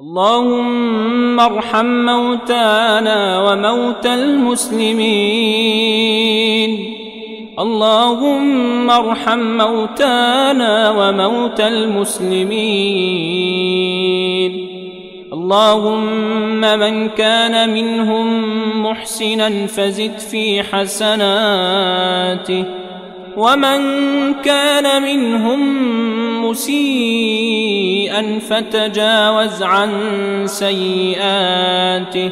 اللهم ارحم موتانا وموتى المسلمين. اللهم ارحم موتانا وموتى المسلمين. اللهم من كان منهم محسنا فزد في حسناته، ومن كان منهم مسيئا فتجاوز عن سيئاته.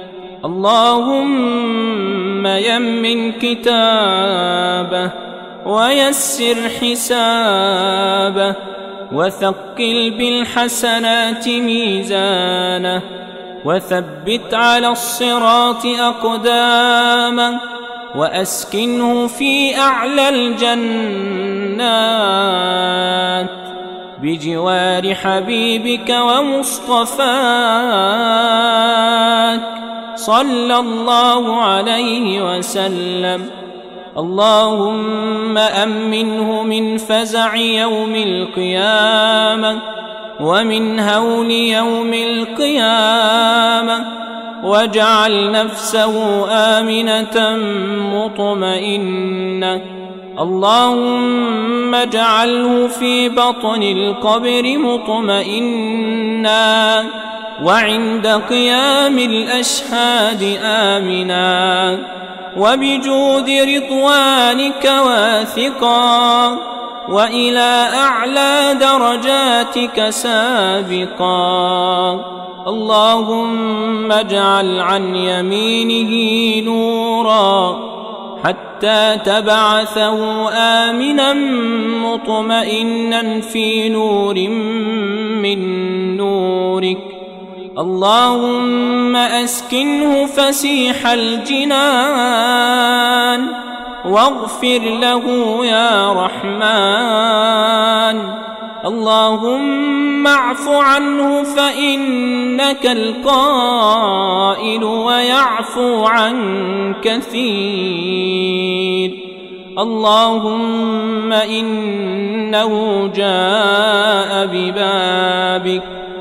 اللهم يمن كتابه ويسر حسابه، وثقل بالحسنات ميزانه، وثبت على الصراط أقدامه، وأسكنه في أعلى الجنات بجوار حبيبك ومصطفاك صلى الله عليه وسلم. اللهم أمنه من فزع يوم القيامة ومن هول يوم القيامة، واجعل نفسه آمنة مطمئنة. اللهم اجعله في بطن القبر مطمئنا، وعند قيام الأشهاد آمنا، وبجود رضوانك واثقا، وإلى أعلى درجاتك سابقا. اللهم اجعل عن يمينه نورا حتى تبعثه آمنا مطمئنا في نور من نورك. اللهم أسكنه فسيح الجنان، واغفر له يا رحمن. اللهم اعف عنه فإنك القائل ويعفو عن كثير. اللهم إنه جاء ببابك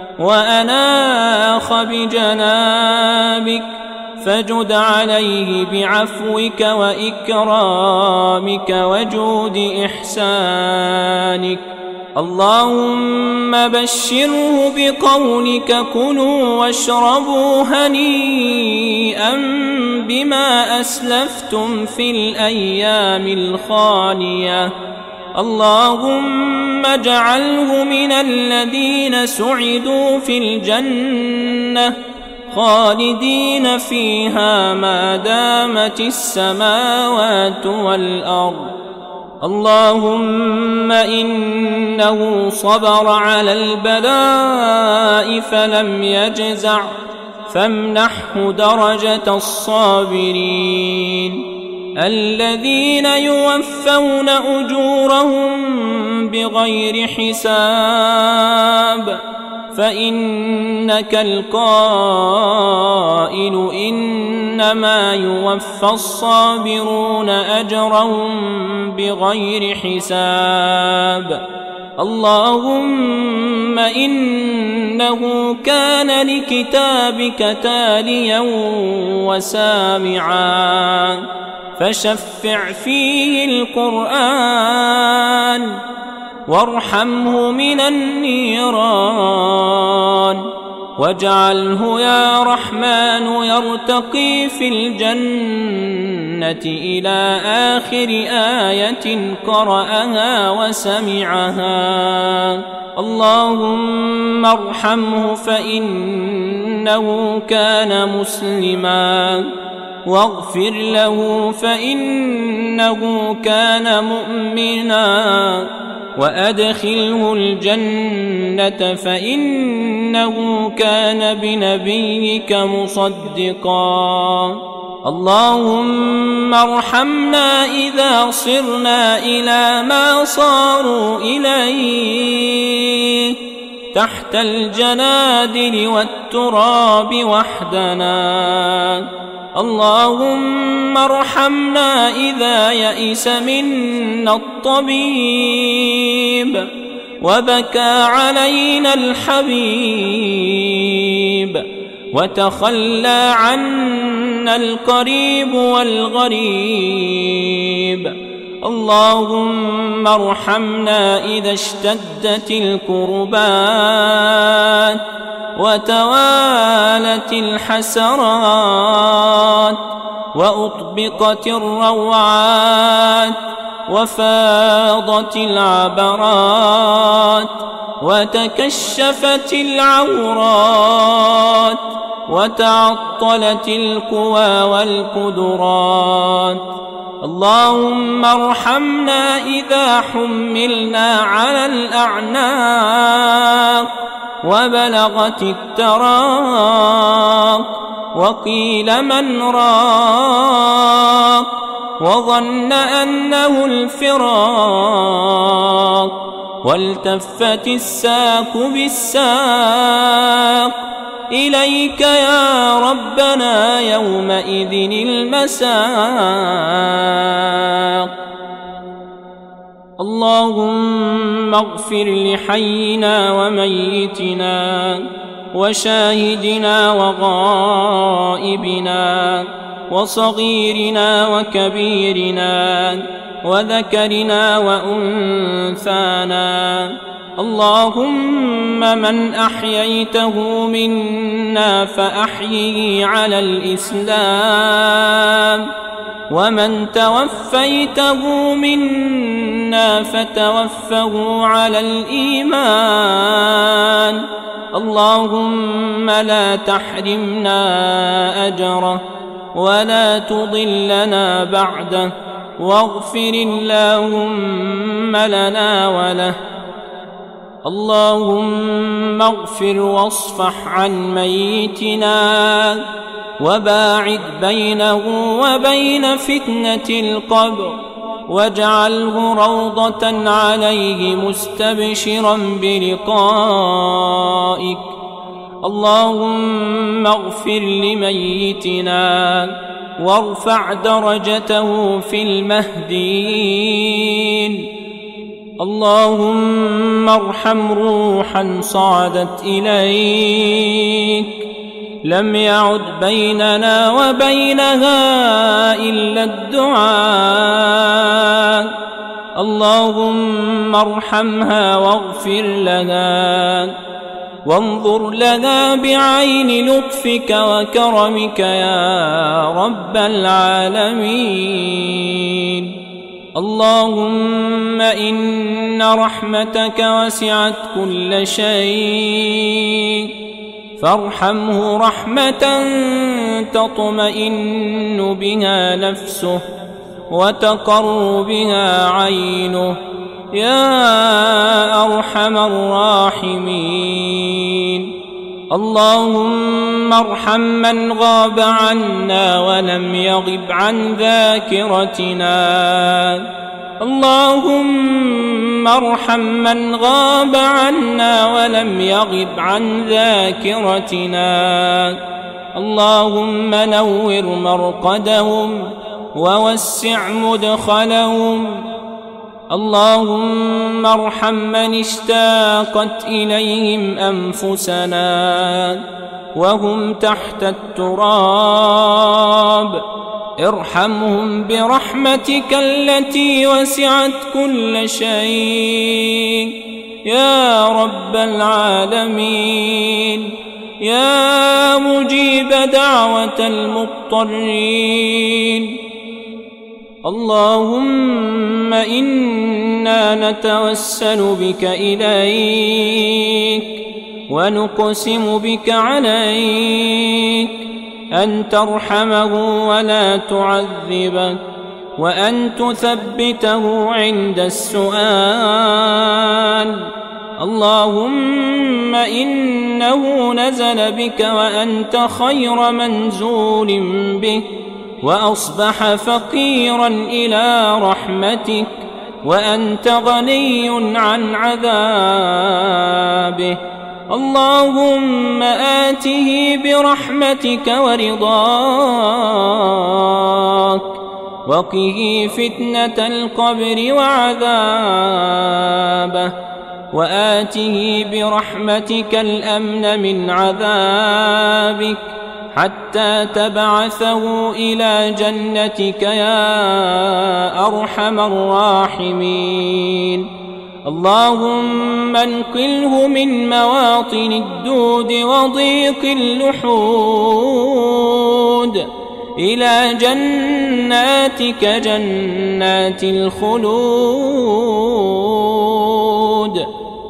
وأناخ بجنابك، فجد عليه بعفوك وإكرامك وجود إحسانك. اللهم بشره بقولك كلوا واشربوا هنيئا بما أسلفتم في الأيام الخالية. اللهم اجعله من الذين سعدوا في الجنة خالدين فيها ما دامت السماوات والأرض. اللهم إنه صبر على البلاء فلم يجزع، فامنحه درجة الصابرين الذين يوفون أجورهم بغير حساب. فإنك القائل إنما يوفى الصابرون أجرهم بغير حساب. اللهم إنه كان لكتابك تاليا وسامعا، فشفع فيه القرآن وارحمه من النيران، واجعله يا رحمن يرتقي في الجنة إلى آخر آية قرأها وسمعها. اللهم ارحمه فإنه كان مسلما، واغفر له فإنه كان مؤمنا، وأدخله الجنة فإنه كان بنبيك مصدقا. اللهم ارحمنا إذا صرنا إلى ما صاروا إليه تحت الجنادل والتراب وحدنا. اللهم ارحمنا إذا يئس منا الطبيب وبكى علينا الحبيب. وتخلى عنا القريب والغريب. اللهم ارحمنا إذا اشتدت الكربات وتوالت الحسرات وأطبقت الروعات وفاضت العبرات وتكشفت العورات وتعطلت القوى والقدرات. اللهم ارحمنا إذا حملنا على الأعناق وبلغت التراق وقيل من راق وظن أنه الفراق والتفت الساق بالساق إليك يا ربنا يومئذ المساق. اللهم اغفر لحينا وميتنا وشاهدنا وغائبنا وصغيرنا وكبيرنا وذكرنا وأنثانا. اللهم من أحييته منا فأحيه على الإسلام ومن توفيته منا فتوفه على الإيمان. اللهم لا تحرمنا أجره ولا تضلنا بعده واغفر اللهم لنا وله. اللهم اغفر واصفح عن ميتنا وباعد بينه وبين فتنة القبر واجعله روضة عليه مستبشرا بلقائك. اللهم اغفر لميتنا وارفع درجته في المهديين. اللهم ارحم روحا صعدت إليك لم يعد بيننا وبينها إلا الدعاء. اللهم ارحمها واغفر لها وانظر لنا بعين لطفك وكرمك يا رب العالمين. اللهم إن رحمتك وسعت كل شيء فارحمه رحمة تطمئن بها نفسه وتقر بها عينه يا أرحم الراحمين. اللهم ارحم من غاب عنا ولم يغب عن ذاكرتنا. اللهم ارحم من غاب عنا ولم يغب عن ذاكرتنا. اللهم نور مرقدهم ووسع مدخلهم. اللهم ارحم من اشتاقت إليهم أنفسنا وهم تحت التراب. ارحمهم برحمتك التي وسعت كل شيء يا رب العالمين يا مجيب دعوة المضطرين. اللهم إنا نتوسل بك إليك ونقسم بك عليك أن ترحمه ولا تعذبه وأن تثبته عند السؤال. اللهم إنه نزل بك وأنت خير منزول به وأصبح فقيرا إلى رحمتك وأنت غني عن عذابه. اللهم آته برحمتك ورضاك وقه فتنة القبر وعذابه. وآته برحمتك الأمن من عذابك حتى تبعثه إلى جنتك يا أرحم الراحمين. اللهم انقله من مواطن الدود وضيق اللحود إلى جناتك جنات الخلود.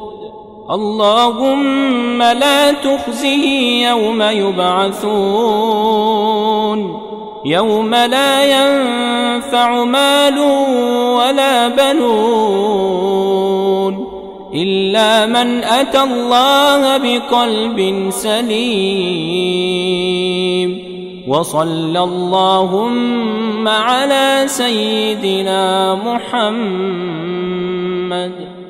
اللهم لا تخزه يوم يبعثون يوم لا ينفع مال ولا بنون إلا من أتى الله بقلب سليم. وصلى اللهم على سيدنا محمد.